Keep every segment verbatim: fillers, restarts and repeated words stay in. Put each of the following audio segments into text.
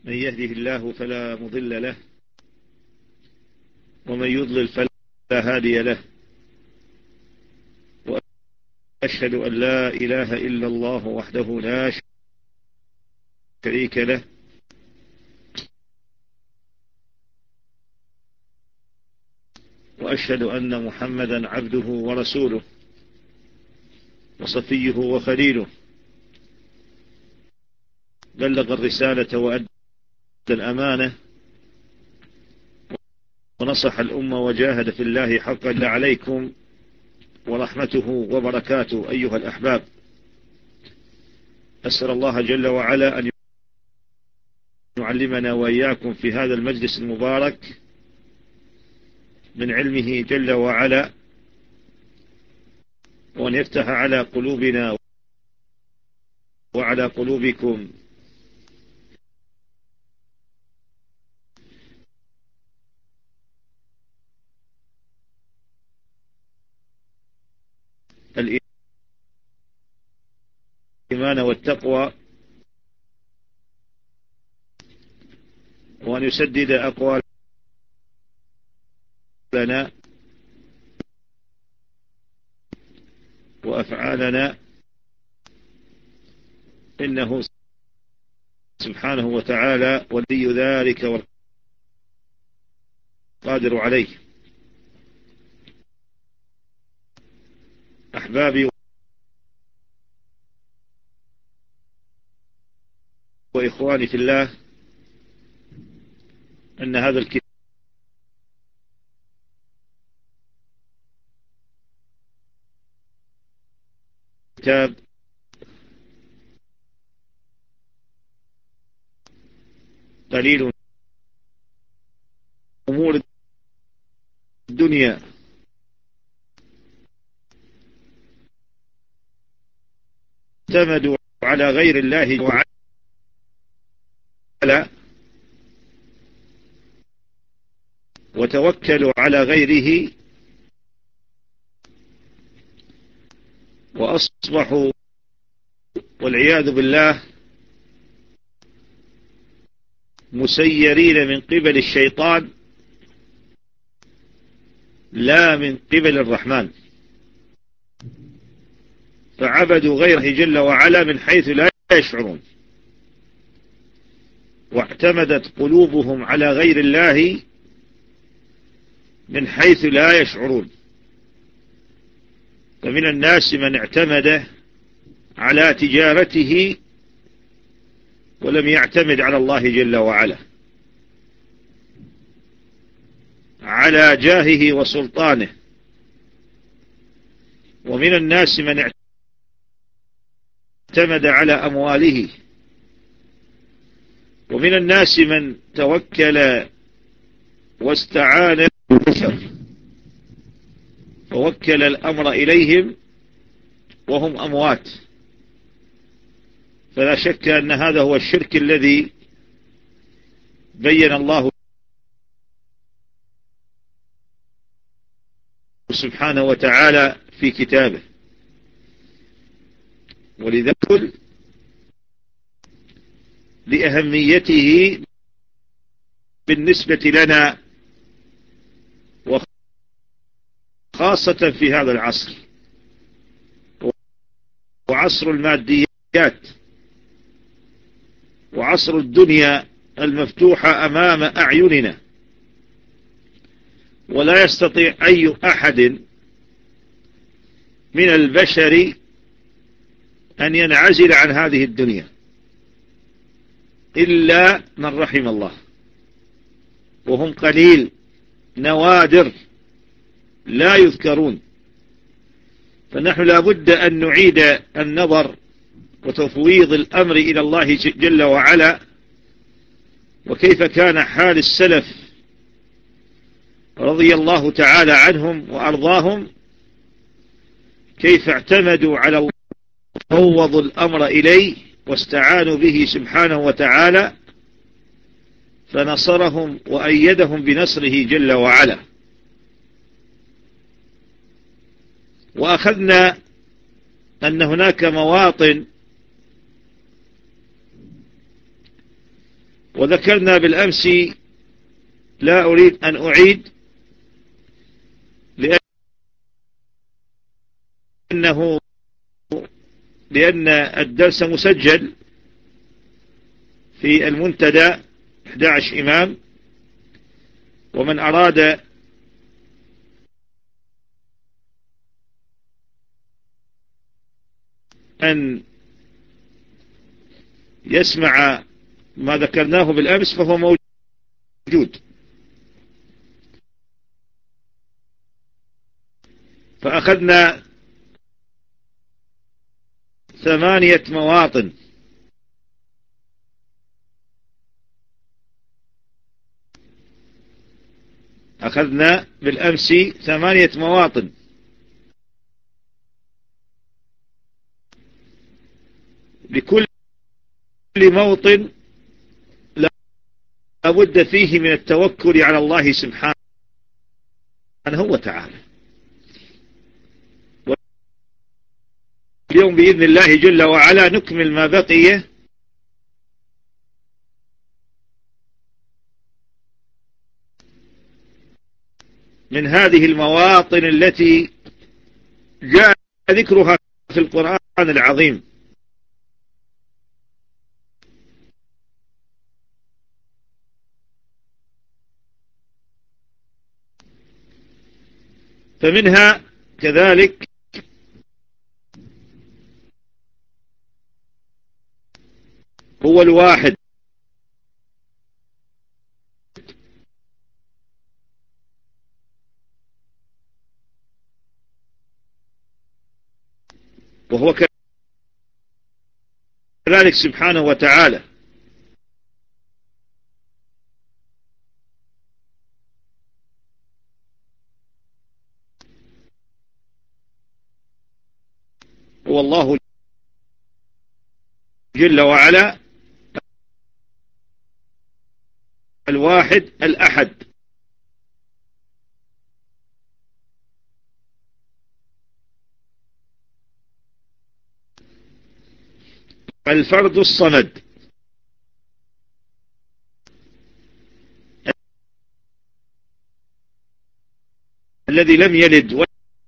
من يهده الله فلا مضل له ومن يضلل فلا هادي له، وأشهد أن لا إله إلا الله وحده لا شريك له، وأشهد أن محمدا عبده ورسوله وصفيه وخليله، بلغ الرسالة وأدى الأمانة ونصح الأمة وجاهد في الله حقا. لا عليكم ورحمته وبركاته أيها الأحباب. أسأل الله جل وعلا أن يعلمنا وإياكم في هذا المجلس المبارك من علمه جل وعلا، وأن يفتح على قلوبنا وعلى قلوبكم الإيمان والتقوى، وأن يسدد أقوالنا وأفعالنا، إنه سبحانه وتعالى ولي ذلك والقادر عليه. أحبابي وإخواني في الله، أن هذا الكتاب قليل أمور الدنيا اعتمدوا على غير الله وعلى وتوكلوا على غيره، وأصبحوا والعياذ بالله مسيرين من قبل الشيطان لا من قبل الرحمن، فعبدوا غيره جل وعلا من حيث لا يشعرون، واعتمدت قلوبهم على غير الله من حيث لا يشعرون. فمن الناس من اعتمد على تجارته ولم يعتمد على الله جل وعلا، على جاهه وسلطانه. ومن الناس من اعتمد على أمواله، ومن الناس من توكل واستعان بالبشر ووكل الأمر إليهم وهم أموات. فلا شك أن هذا هو الشرك الذي بين الله سبحانه وتعالى في كتابه. ولذلك لأهميته بالنسبة لنا، وخاصة في هذا العصر، وعصر الماديات، وعصر الدنيا المفتوحة أمام أعيننا، ولا يستطيع أي أحد من البشر أن ينعزل عن هذه الدنيا إلا من رحم الله، وهم قليل نوادر لا يذكرون. فنحن لا بد أن نعيد النظر وتفويض الأمر إلى الله جل وعلا، وكيف كان حال السلف رضي الله تعالى عنهم وأرضاهم، كيف اعتمدوا على الله، فوضوا الأمر إليه واستعانوا به سبحانه وتعالى، فنصرهم وأيدهم بنصره جل وعلا. وأخذنا أن هناك مواطن وذكرنا بالأمس، لا أريد أن أعيد لأنه لأن الدرس مسجل في المنتدى أحد عشر إمام، ومن أراد أن يسمع ما ذكرناه بالأمس فهو موجود. فأخذنا ثمانية مواطن أخذنا بالأمس ثمانية مواطن لكل موطن لا بد فيه من التوكل على الله سبحانه وتعالى. اليوم بإذن الله جل وعلا نكمل ما بقي من هذه المواطن التي جاء ذكرها في القرآن العظيم. فمنها كذلك هو الواحد، وهو كذلك سبحانه وتعالى هو الله جل وعلا الواحد الأحد، الفرد الصمد الذي لم يلد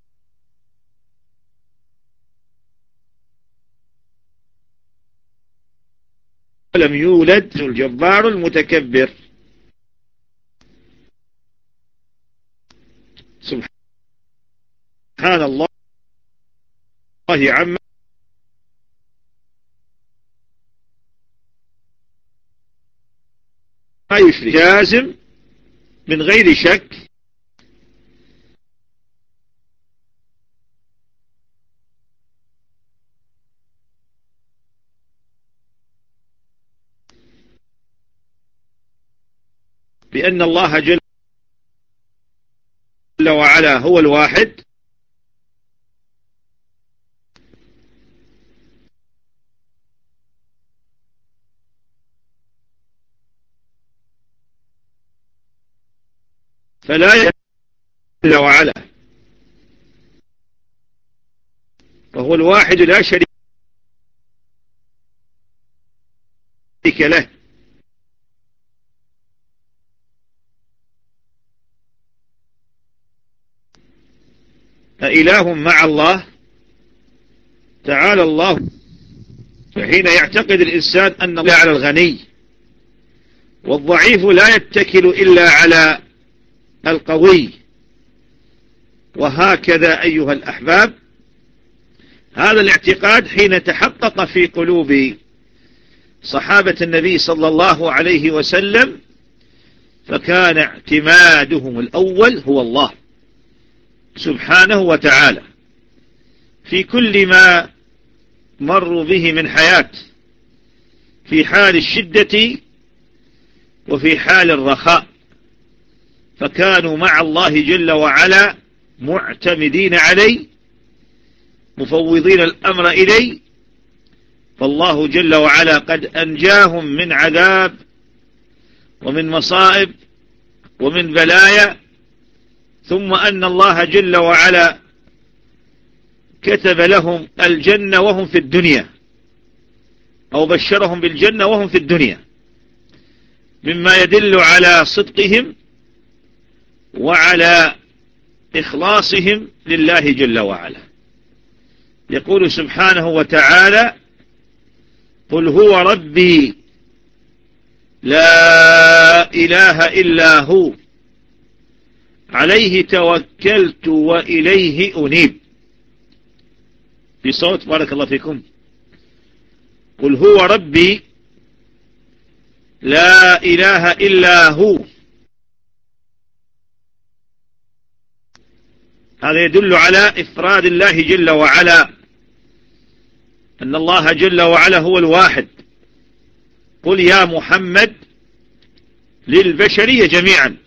ولم يولد، الجبار المتكبر سبحان الله عما يشرك. جازم من غير شك بأن الله جل وعلا هو الواحد، فلا جل وعلا وهو الواحد لا شريك له. أإله مع الله؟ تعالى الله. فحين يعتقد الإنسان أن الله على الغني، والضعيف لا يتكل إلا على القوي، وهكذا أيها الأحباب هذا الاعتقاد حين تحقق في قلوب صحابة النبي صلى الله عليه وسلم فكان اعتمادهم الأول هو الله سبحانه وتعالى في كل ما مروا به من حياة، في حال الشدة وفي حال الرخاء، فكانوا مع الله جل وعلا معتمدين عليه، مفوضين الأمر إليه. فالله جل وعلا قد أنجاهم من عذاب ومن مصائب ومن بلايا، ثم أن الله جل وعلا كتب لهم الجنة وهم في الدنيا، أو بشرهم بالجنة وهم في الدنيا. مما يدل على صدقهم وعلى إخلاصهم لله جل وعلا. يقول سبحانه وتعالى: قل هو ربي لا إله إلا هو عليه توكلت وإليه أنيب. في صوت بارك الله فيكم. قل هو ربي لا إله إلا هو. هذا يدل على إفراد الله جل وعلا، أن الله جل وعلا هو الواحد. قل يا محمد للبشرية جميعا،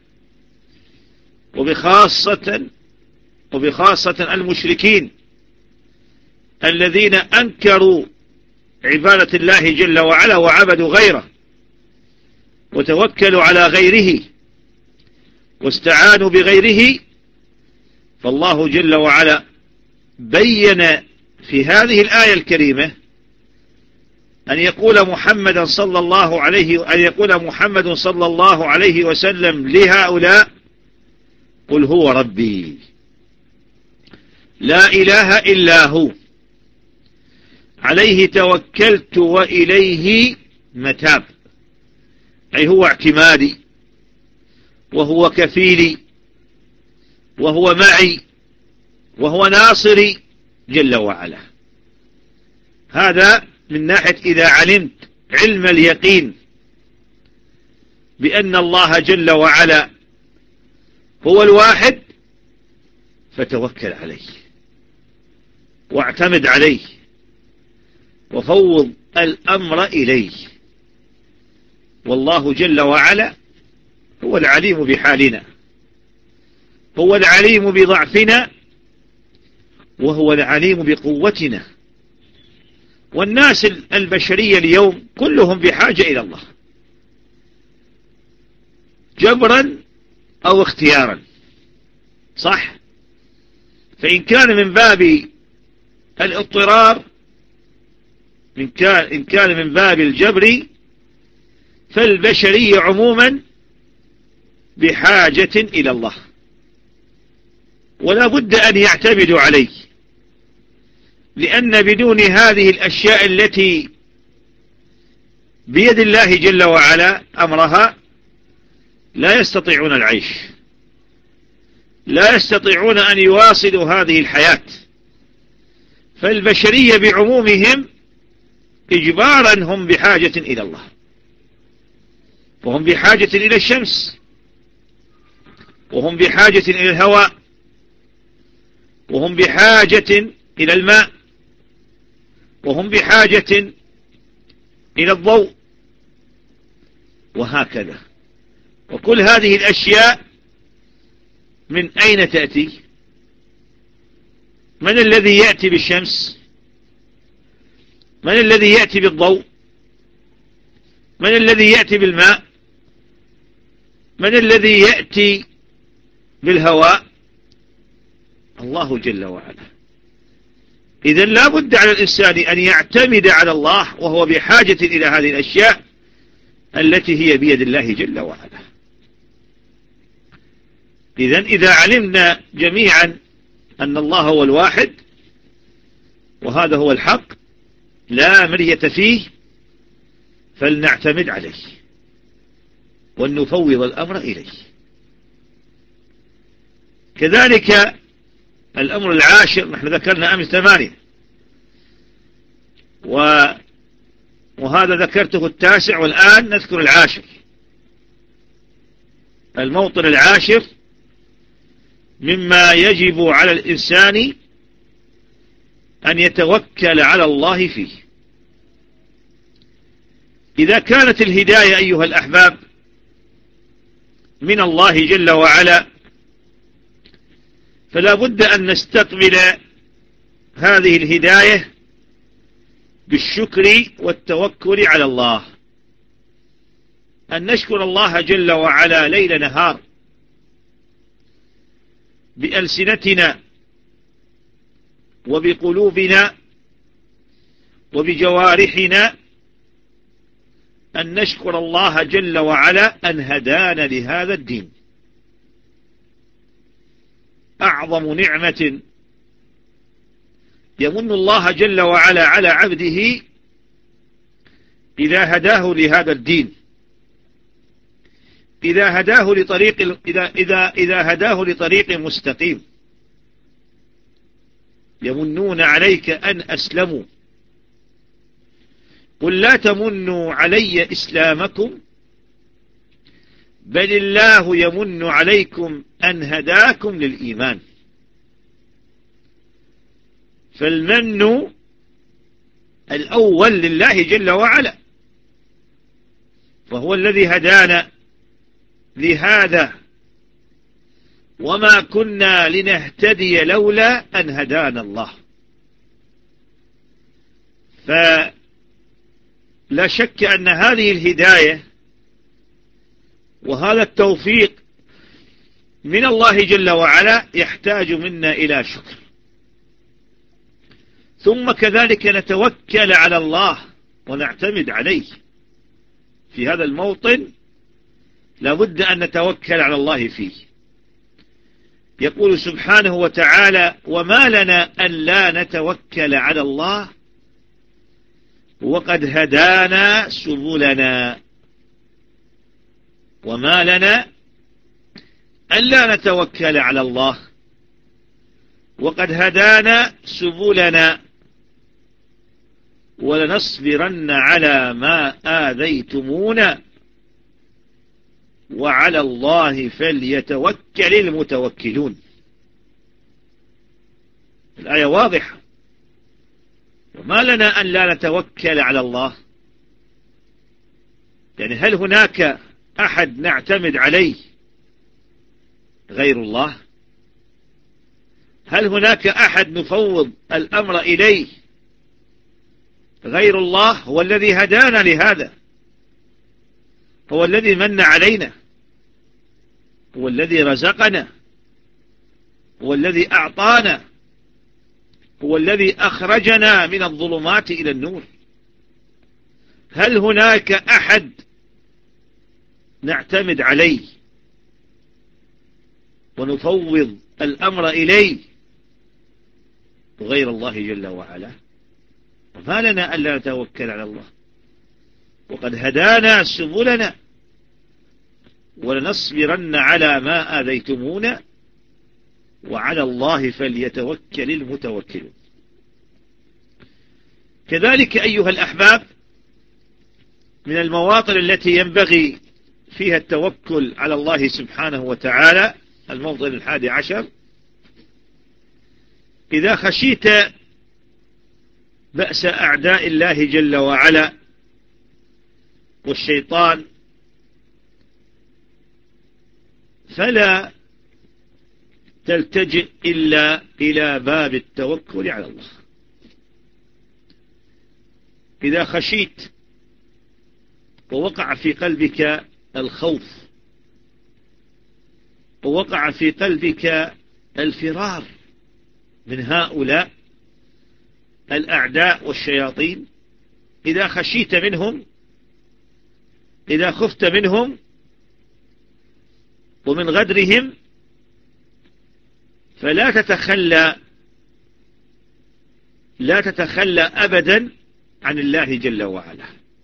وبخاصة وبخاصة المشركين الذين أنكروا عبادة الله جل وعلا وعبدوا غيره وتوكلوا على غيره واستعانوا بغيره. فالله جل وعلا بين في هذه الآية الكريمة أن يقول محمد صلى الله عليه أن يقول محمد صلى الله عليه وسلم لهؤلاء: قل هو ربي لا إله إلا هو عليه توكلت وإليه متاب، أي هو اعتمادي وهو كفيلي وهو معي وهو ناصري جل وعلا. هذا من ناحية إذا علمت علم اليقين بأن الله جل وعلا هو الواحد، فتوكل عليه واعتمد عليه وفوض الأمر إليه. والله جل وعلا هو العليم بحالنا، هو العليم بضعفنا، وهو العليم بقوتنا. والناس البشرية اليوم كلهم بحاجة إلى الله جبرا أو اختيارا، صح؟ فإن كان من باب الاضطرار، إن كان من باب الجبر، فالبشرية عموما بحاجة إلى الله، ولا بد أن يعتمدوا عليه، لأن بدون هذه الأشياء التي بيد الله جل وعلا أمرها لا يستطيعون العيش، لا يستطيعون أن يواصلوا هذه الحياة. فالبشرية بعمومهم إجبارا هم بحاجة إلى الله، وهم بحاجة إلى الشمس، وهم بحاجة إلى الهواء، وهم بحاجة إلى الماء، وهم بحاجة إلى الضوء، وهكذا. وكل هذه الأشياء من أين تأتي؟ من الذي يأتي بالشمس؟ من الذي يأتي بالضوء؟ من الذي يأتي بالماء؟ من الذي يأتي بالهواء؟ الله جل وعلا. إذن لا بد على الإنسان أن يعتمد على الله، وهو بحاجة إلى هذه الأشياء التي هي بيد الله جل وعلا. إذن إذا علمنا جميعا أن الله هو الواحد، وهذا هو الحق لا مرية فيه، فلنعتمد عليه ونفوض الأمر إليه. كذلك الأمر العاشر، نحن ذكرنا أمس ثمانية، وهذا ذكرته التاسع، والآن نذكر العاشر. الموطن العاشر مما يجب على الإنسان أن يتوكل على الله فيه. إذا كانت الهداية أيها الأحباب من الله جل وعلا، فلا بد أن نستقبل هذه الهداية بالشكر والتوكل على الله، أن نشكر الله جل وعلا ليل نهار بألسنتنا وبقلوبنا وبجوارحنا، أن نشكر الله جل وعلا أن هدانا لهذا الدين. أعظم نعمة يمن الله جل وعلا على عبده إذا هداه لهذا الدين، إذا هداه لطريق إذا إذا إذا هداه لطريق مستقيم. يمنون عليك أن أسلموا، قل لا تمنوا علي إسلامكم بل الله يمن عليكم أن هداكم للإيمان. فالمن الأول لله جل وعلا، فهو الذي هدانا لهذا، وما كنا لنهتدي لولا أن هدانا الله. فلا شك أن هذه الهداية وهذا التوفيق من الله جل وعلا يحتاج منا إلى شكر. ثم كذلك نتوكل على الله ونعتمد عليه. في هذا الموطن لابد أن نتوكل على الله فيه. يقول سبحانه وتعالى: وما لنا أن لا نتوكل على الله وقد هدانا سبلنا. وما لنا أن لا نتوكل على الله وقد هدانا سبلنا ولنصبرن على ما آذيتمونا وعلى الله فليتوكل المتوكلون. الآية واضحة. وما لنا أن لا نتوكل على الله، يعني هل هناك أحد نعتمد عليه غير الله؟ هل هناك أحد نفوض الأمر إليه غير الله؟ هو الذي هدانا لهذا، هو الذي من علينا، هو الذي رزقنا، هو الذي أعطانا، هو الذي أخرجنا من الظلمات إلى النور. هل هناك أحد نعتمد عليه ونفوض الأمر إليه غير الله جل وعلا؟ وما لنا ألا نتوكل على الله وقد هدانا سبلنا ولنصبرن على ما آذيتمونا وعلى الله فليتوكل المتوكلون. كذلك أيها الأحباب، من المواطن التي ينبغي فيها التوكل على الله سبحانه وتعالى الموطن الحادي عشر: إذا خشيت بأس أعداء الله جل وعلا والشيطان فلا تلتجئ إلا إلى باب التوكل على الله. إذا خشيت ووقع في قلبك الخوف ووقع في قلبك الفرار من هؤلاء الأعداء والشياطين، إذا خشيت منهم، إذا خفت منهم ومن غدرهم، فلا تتخلى لا تتخلى أبدا عن الله جل وعلا.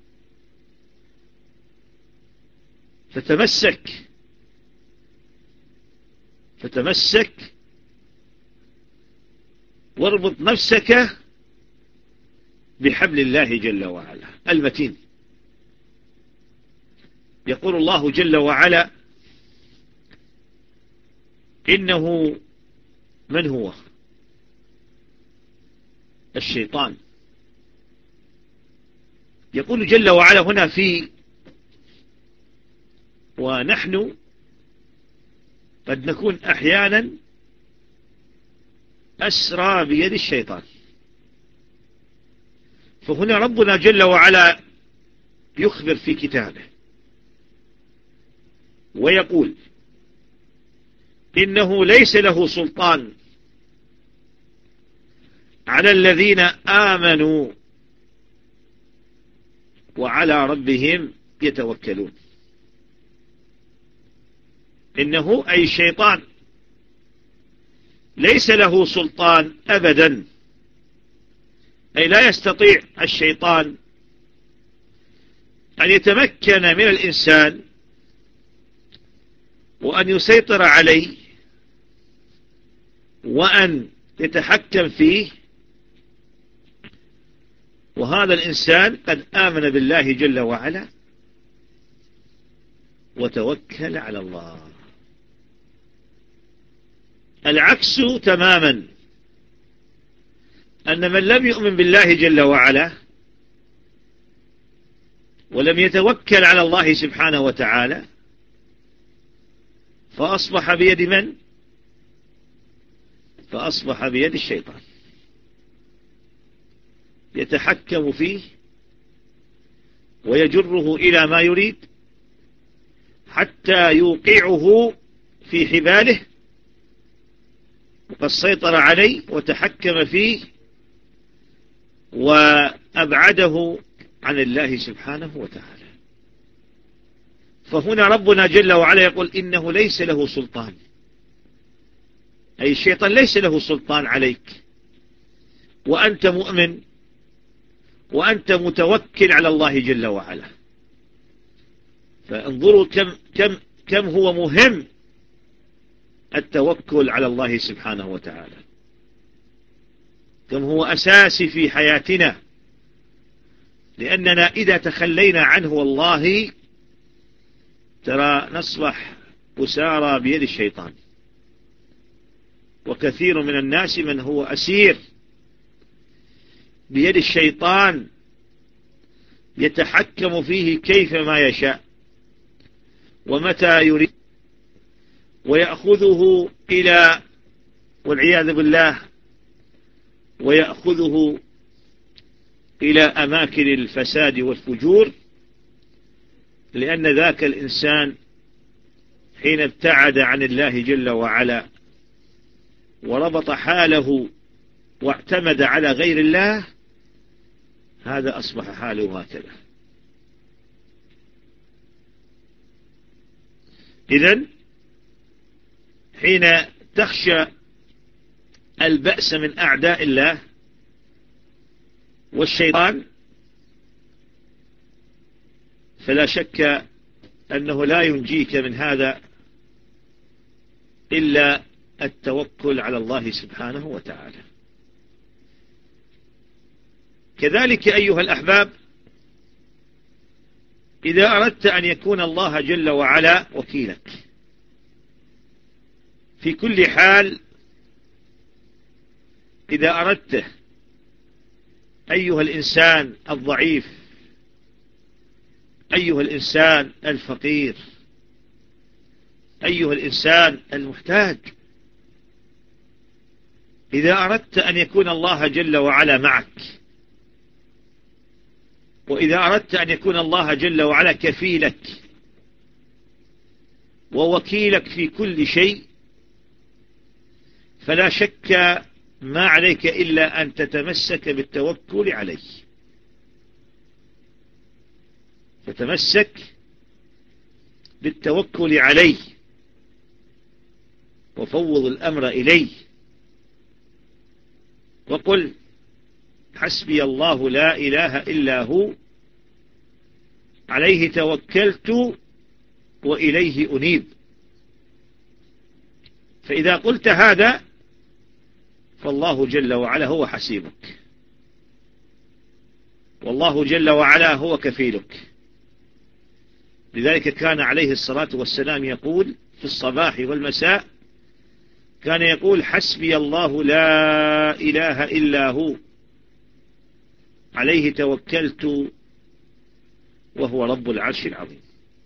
فتمسك فتمسك واربط نفسك بحبل الله جل وعلا المتين. يقول الله جل وعلا: إنه من هو الشيطان. يقول جل وعلا هنا في ونحن قد نكون أحيانا أسرى بيد الشيطان. فهنا ربنا جل وعلا يخبر في كتابه ويقول: إنه ليس له سلطان على الذين آمنوا وعلى ربهم يتوكلون. إنه أي الشيطان ليس له سلطان أبدا، أي لا يستطيع الشيطان أن يتمكن من الإنسان وأن يسيطر عليه وأن يتحكم فيه، وهذا الإنسان قد آمن بالله جل وعلا وتوكل على الله. العكس تماما، أن من لم يؤمن بالله جل وعلا ولم يتوكل على الله سبحانه وتعالى فأصبح بيد من؟ فأصبح بيد الشيطان، يتحكم فيه ويجره إلى ما يريد حتى يوقعه في حباله، وقد سيطر عليه وتحكم فيه وأبعده عن الله سبحانه وتعالى. فهنا ربنا جل وعلا يقول إنه ليس له سلطان، أي الشيطان ليس له سلطان عليك، وأنت مؤمن وأنت متوكل على الله جل وعلا. فانظروا كم, كم, كم هو مهم التوكل على الله سبحانه وتعالى، كم هو أساسي في حياتنا، لأننا إذا تخلينا عنه والله ترى نصبح أسارى بيد الشيطان. وكثير من الناس من هو أسير بيد الشيطان يتحكم فيه كيفما يشاء ومتى يريد، ويأخذه إلى والعياذ بالله ويأخذه إلى أماكن الفساد والفجور، لأن ذاك الإنسان حين ابتعد عن الله جل وعلا وربط حاله واعتمد على غير الله، هذا أصبح حاله هكذا. إذن حين تخشى البأس من أعداء الله والشيطان فلا شك أنه لا ينجيك من هذا إلا التوكل على الله سبحانه وتعالى. كذلك أيها الأحباب، إذا أردت أن يكون الله جل وعلا وكيلك في كل حال، إذا أردت أيها الإنسان الضعيف، أيها الإنسان الفقير، أيها الإنسان المحتاج، إذا أردت أن يكون الله جل وعلا معك، وإذا أردت أن يكون الله جل وعلا كفيلك ووكيلك في كل شيء، فلا شك ما عليك إلا أن تتمسك بالتوكل عليه. تتمسك بالتوكل عليه وفوض الأمر إليه، وقل حسبي الله لا إله إلا هو عليه توكلت وإليه أنيب. فإذا قلت هذا فالله جل وعلا هو حسيبك، والله جل وعلا هو كفيلك. لذلك كان عليه الصلاة والسلام يقول في الصباح والمساء، كان يقول حسبي الله لا إله إلا هو عليه توكلت وهو رب العرش العظيم.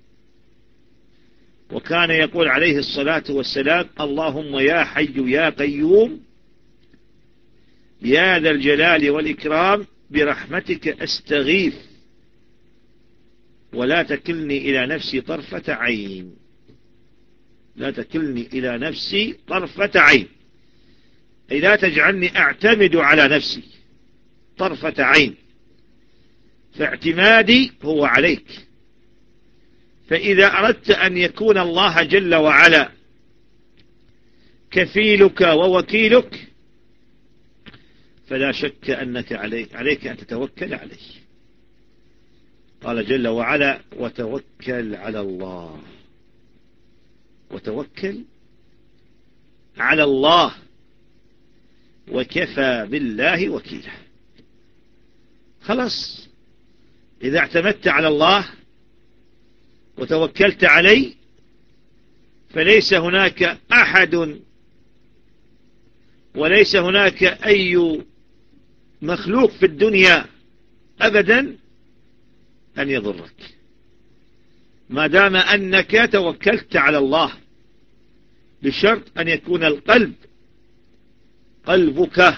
وكان يقول عليه الصلاة والسلام اللهم يا حي يا قيوم يا ذا الجلال والإكرام برحمتك أستغيث ولا تكلني إلى نفسي طرفة عين. لا تكلني إلى نفسي طرفة عين، أي لا تجعلني أعتمد على نفسي طرفة عين، فاعتمادي هو عليك فإذا أردت أن يكون الله جل وعلا كفيلك ووكيلك فلا شك أنك عليك, عليك أن تتوكل عليه. قال جل وعلا وتوكل على الله، وتوكل على الله وكفى بالله وكيلا. خلاص، إذا اعتمدت على الله وتوكلت عليه فليس هناك أحد وليس هناك أي مخلوق في الدنيا أبدا أن يضرك ما دام أنك توكلت على الله، بشرط أن يكون القلب قلبك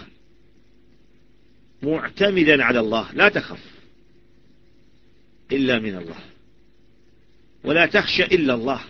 معتمدا على الله. لا تخف إلا من الله، ولا تخشى إلا الله.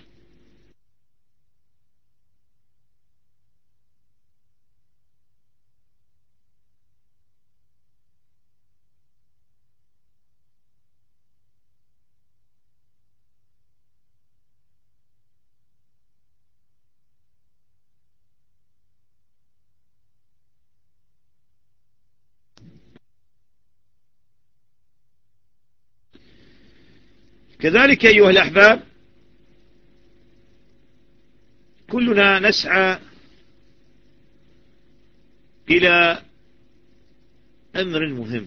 كذلك أيها الأحباب، كلنا نسعى إلى أمر مهم.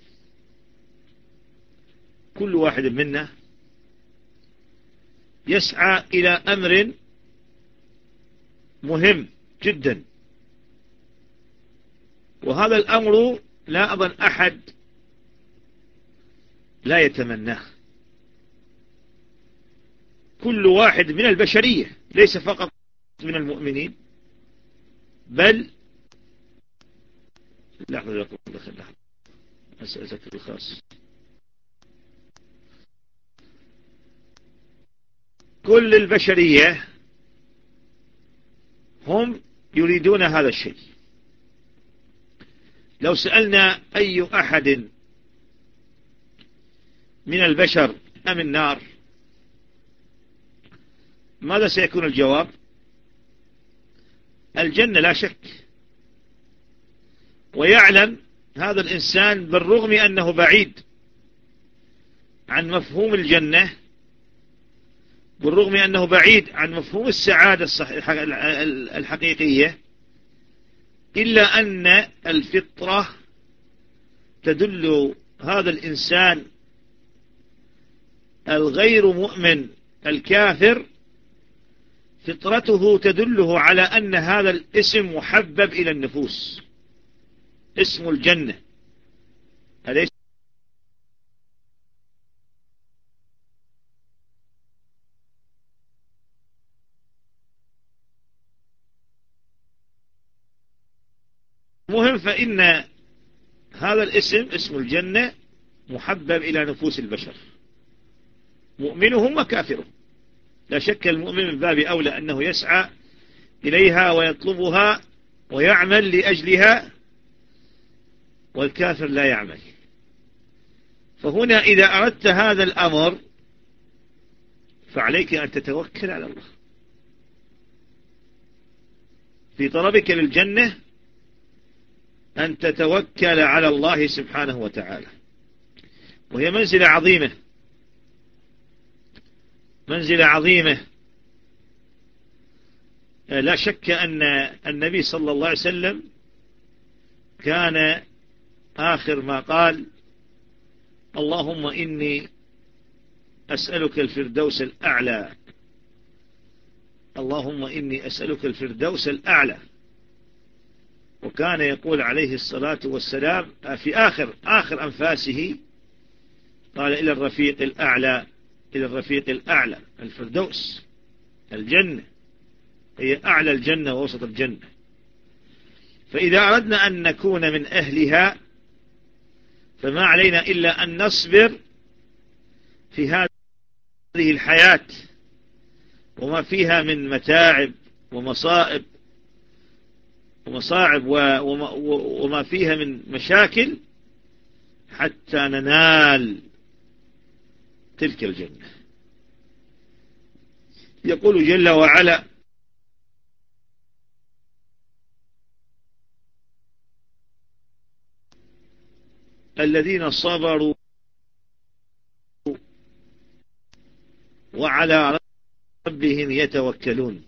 كل واحد منا يسعى إلى أمر مهم جدا، وهذا الأمر لا أظن أحد لا يتمناه. كل واحد من البشرية، ليس فقط من المؤمنين، بل لحظة لكم لحظة أسألك الخاص. كل البشرية هم يريدون هذا الشيء. لو سألنا أي أحد من البشر أم النار، ماذا سيكون الجواب؟ الجنة لا شك. ويعلم هذا الإنسان بالرغم أنه بعيد عن مفهوم الجنة، بالرغم أنه بعيد عن مفهوم السعادة الحقيقية، إلا أن الفطرة تدل هذا الإنسان الغير مؤمن الكافر، فطرته تدله على أن هذا الاسم محبب إلى النفوس، اسم الجنة. أليس مهم؟ فإن هذا الاسم، اسم الجنة، محبب إلى نفوس البشر، مؤمنهم وكافرهم. لا شك المؤمن من باب أولى أنه يسعى إليها ويطلبها ويعمل لأجلها، والكافر لا يعمل. فهنا إذا أردت هذا الأمر فعليك أن تتوكل على الله في طلبك للجنة، أن تتوكل على الله سبحانه وتعالى. وهي منزلة عظيمة، منزلة عظيمة. لا شك أن النبي صلى الله عليه وسلم كان آخر ما قال اللهم إني أسألك الفردوس الأعلى، اللهم إني أسألك الفردوس الأعلى. وكان يقول عليه الصلاة والسلام في آخر آخر أنفاسه قال إلى الرفيق الأعلى، إلى الرفيق الأعلى. الفردوس الجنة هي أعلى الجنة ووسط الجنة. فإذا أردنا أن نكون من أهلها فما علينا إلا أن نصبر في هذه الحياة وما فيها من متاعب ومصائب ومصاعب وما فيها من مشاكل حتى ننال تلك الجنة. يقول جل وعلا: الذين صبروا وعلى ربهم يتوكلون.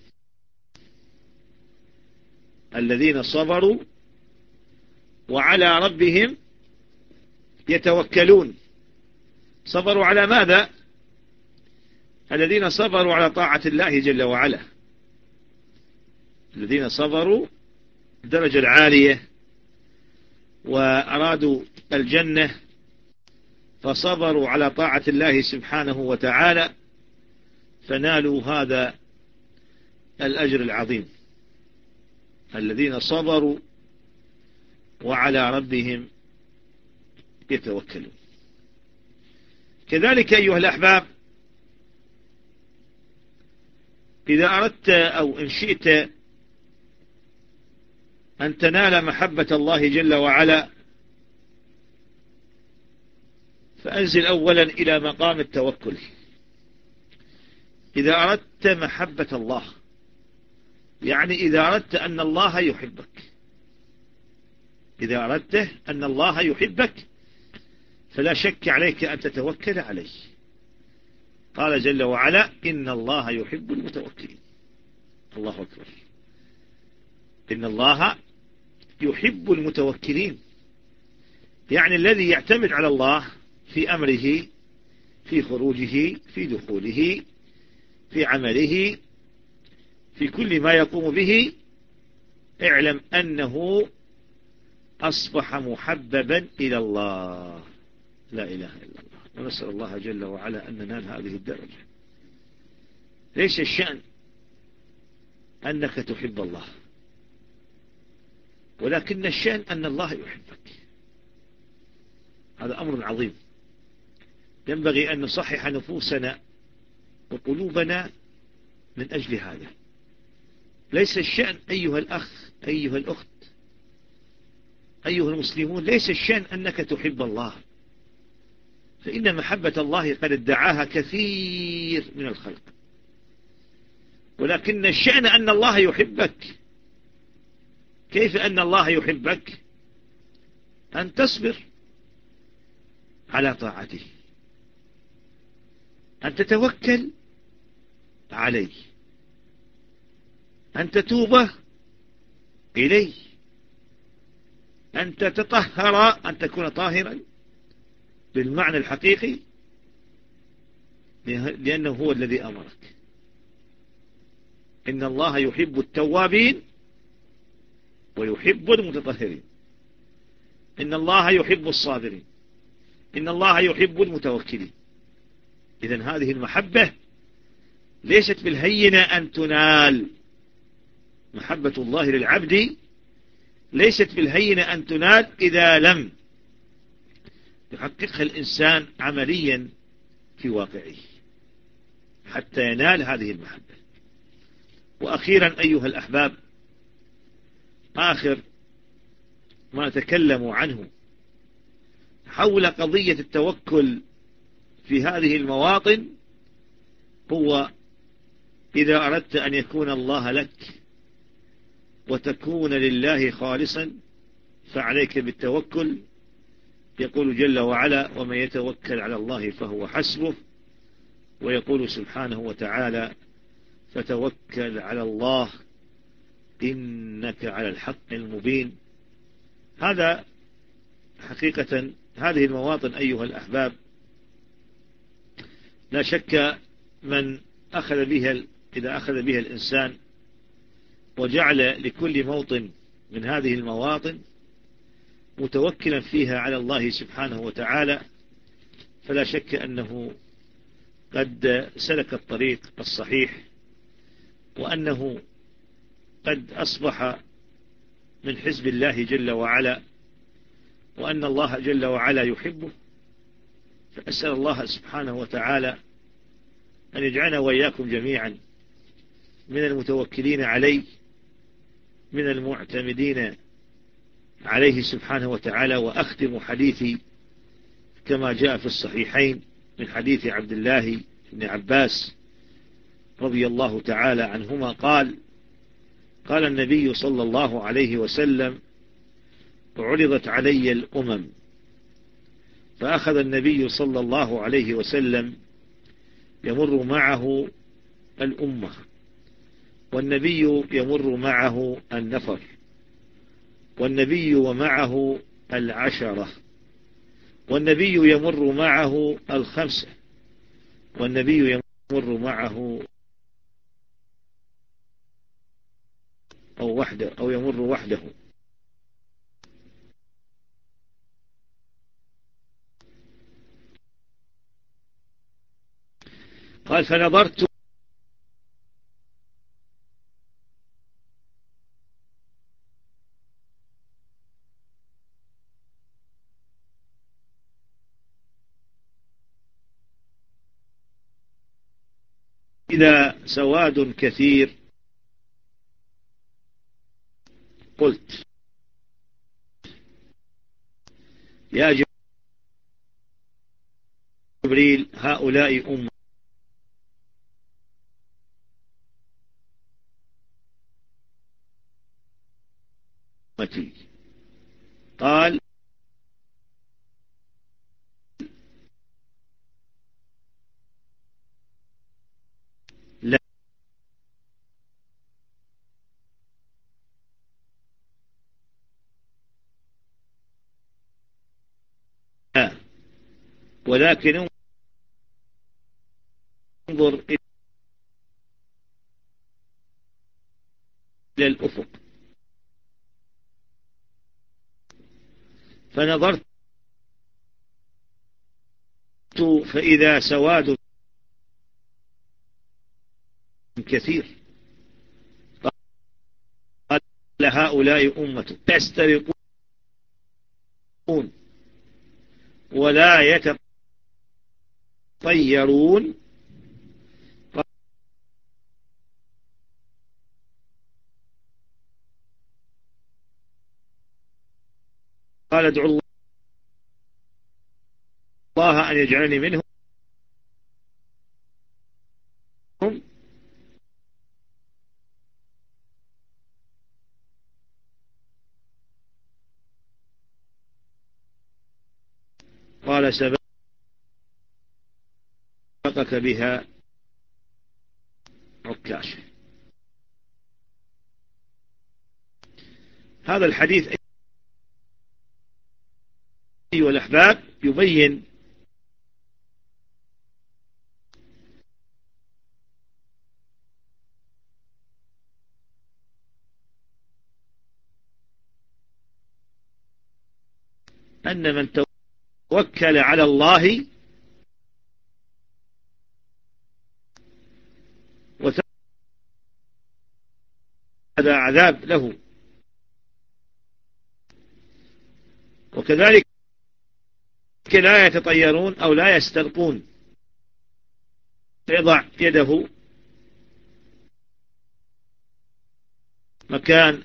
الذين صبروا وعلى ربهم يتوكلون. صبروا على ماذا؟ الذين صبروا على طاعة الله جل وعلا. الذين صبروا الدرجة العالية وأرادوا الجنة فصبروا على طاعة الله سبحانه وتعالى فنالوا هذا الأجر العظيم. الذين صبروا وعلى ربهم يتوكلون. كذلك أيها الأحباب، إذا أردت أو إن شئت أن تنال محبة الله جل وعلا فأنزل أولا إلى مقام التوكل. إذا أردت محبة الله، يعني إذا أردت أن الله يحبك، إذا أردت أن الله يحبك فلا شك عليك أن تتوكل عليه. قال جل وعلا: إن الله يحب المتوكلين. الله أكبر. إن الله يحب المتوكلين، يعني الذي يعتمد على الله في أمره، في خروجه، في دخوله، في عمله، في كل ما يقوم به. اعلم أنه أصبح محببا إلى الله. لا إله إلا الله. ونسأل الله جل وعلا أن ننال هذه الدرجة. ليس الشأن أنك تحب الله، ولكن الشأن أن الله يحبك. هذا أمر عظيم ينبغي أن نصحح نفوسنا وقلوبنا من أجل هذا. ليس الشأن أيها الأخ، أيها الأخت، أيها المسلمون، ليس الشأن أنك تحب الله، فإن محبة الله قد ادعاها كثير من الخلق، ولكن الشأن أن الله يحبك. كيف أن الله يحبك؟ أن تصبر على طاعته، أن تتوكل عليه، أن تتوب إليه، أن تتطهر، أن تكون طاهرا بالمعنى الحقيقي، لأنه هو الذي أمرك. إن الله يحب التوابين ويحب المتطهرين. إن الله يحب الصابرين. إن الله يحب المتوكلين. إذن هذه المحبة ليست بالهينة أن تنال. محبة الله للعبد ليست بالهينة أن تنال إذا لم يحققها الإنسان عمليا في واقعه حتى ينال هذه المحبة. وأخيرا أيها الأحباب، آخر ما نتكلم عنه حول قضية التوكل في هذه المواطن هو: إذا أردت أن يكون الله لك وتكون لله خالصا فعليك بالتوكل. يقول جل وعلا: ومن يتوكل على الله فهو حسبه. ويقول سبحانه وتعالى: فتوكل على الله إنك على الحق المبين. هذا حقيقة هذه المواطن أيها الأحباب لا شك من أخذ بها، إذا أخذ بها الإنسان وجعل لكل موطن من هذه المواطن متوكلا فيها على الله سبحانه وتعالى، فلا شك أنه قد سلك الطريق الصحيح، وأنه قد أصبح من حزب الله جل وعلا، وأن الله جل وعلا يحبه. فأسأل الله سبحانه وتعالى أن يجعلنا وإياكم جميعا من المتوكلين عليه، من المعتمدين عليه سبحانه وتعالى. وأختم حديثي كما جاء في الصحيحين من حديث عبد الله بن عباس رضي الله تعالى عنهما قال قال النبي صلى الله عليه وسلم عرضت علي الأمم فأخذ النبي صلى الله عليه وسلم يمر معه الأمة والنبي يمر معه النفر والنبي ومعه العشرة والنبي يمر معه الخمسة والنبي يمر معه أو وحده أو يمر وحده. قال فنظرت إذا سواد كثير قلت يا جبريل هؤلاء أمتي. قال لا ولكن انظر إلى الأفق. فنظرت فإذا سواد كثير. قال هؤلاء أمة يسترقون ولا يتطيرون. قال ادعوا الله أن يجعلني منهم. قال سبقك بها عكاش. هذا الحديث أيها الأحباب يبين أن من توكل على الله وهذا عذاب له. وكذلك لا يتطيرون أو لا يسترقون. يضع يده مكان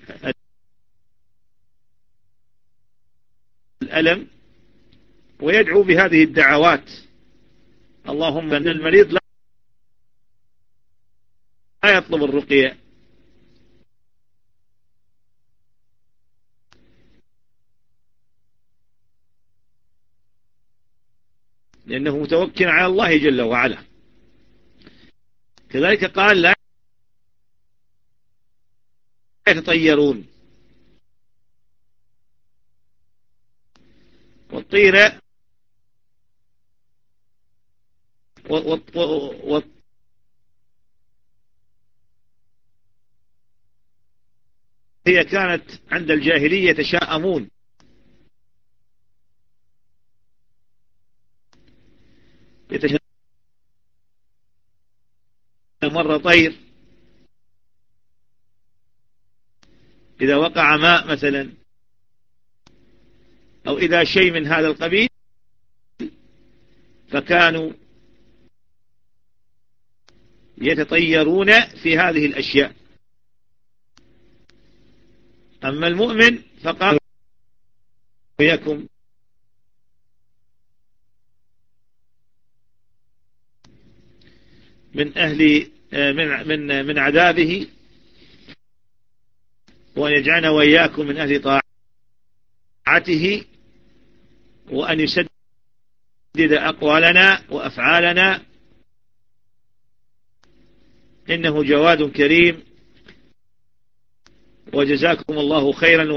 الألم ويدعو بهذه الدعوات. اللهم أن المريض لا يطلب الرقية لأنه متوكل على الله جل وعلا. كذلك قال لا يتطيرون. والطيرة هي كانت عند الجاهلية يتشاءمون يتشاءمون مرة طير إذا وقع ماء مثلا أو إذا شيء من هذا القبيل فكانوا يتطيرون في هذه الأشياء. أما المؤمن فقال ويكم من أهل من من من عذابه، وأن يجعلنا وإياكم من أهل طاعته، وأن يسدد أقوالنا وأفعالنا، إنه جواد كريم. وجزاكم الله خيرا،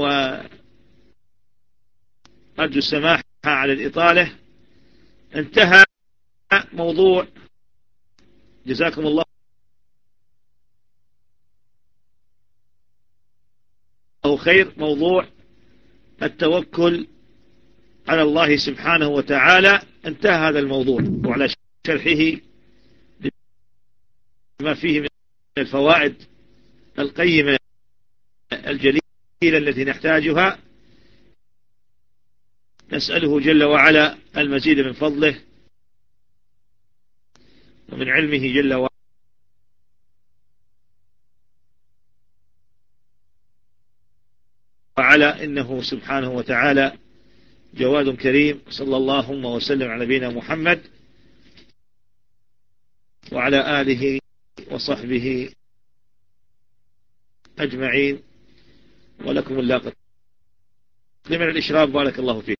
وأرجو السماح على الإطالة. انتهى موضوع، جزاكم الله خير، موضوع التوكل على الله سبحانه وتعالى. انتهى هذا الموضوع، وعلى شرحه ما فيه من الفوائد القيمة الجليلة التي نحتاجها، نسأله جل وعلا المزيد من فضله ومن علمه جل وعلا، إنه سبحانه وتعالى جواد كريم. صلى الله وسلم على نبينا محمد وعلى آله وصحبه أجمعين، ولكم اللاقة لمن الإشراف. بارك الله فيكم.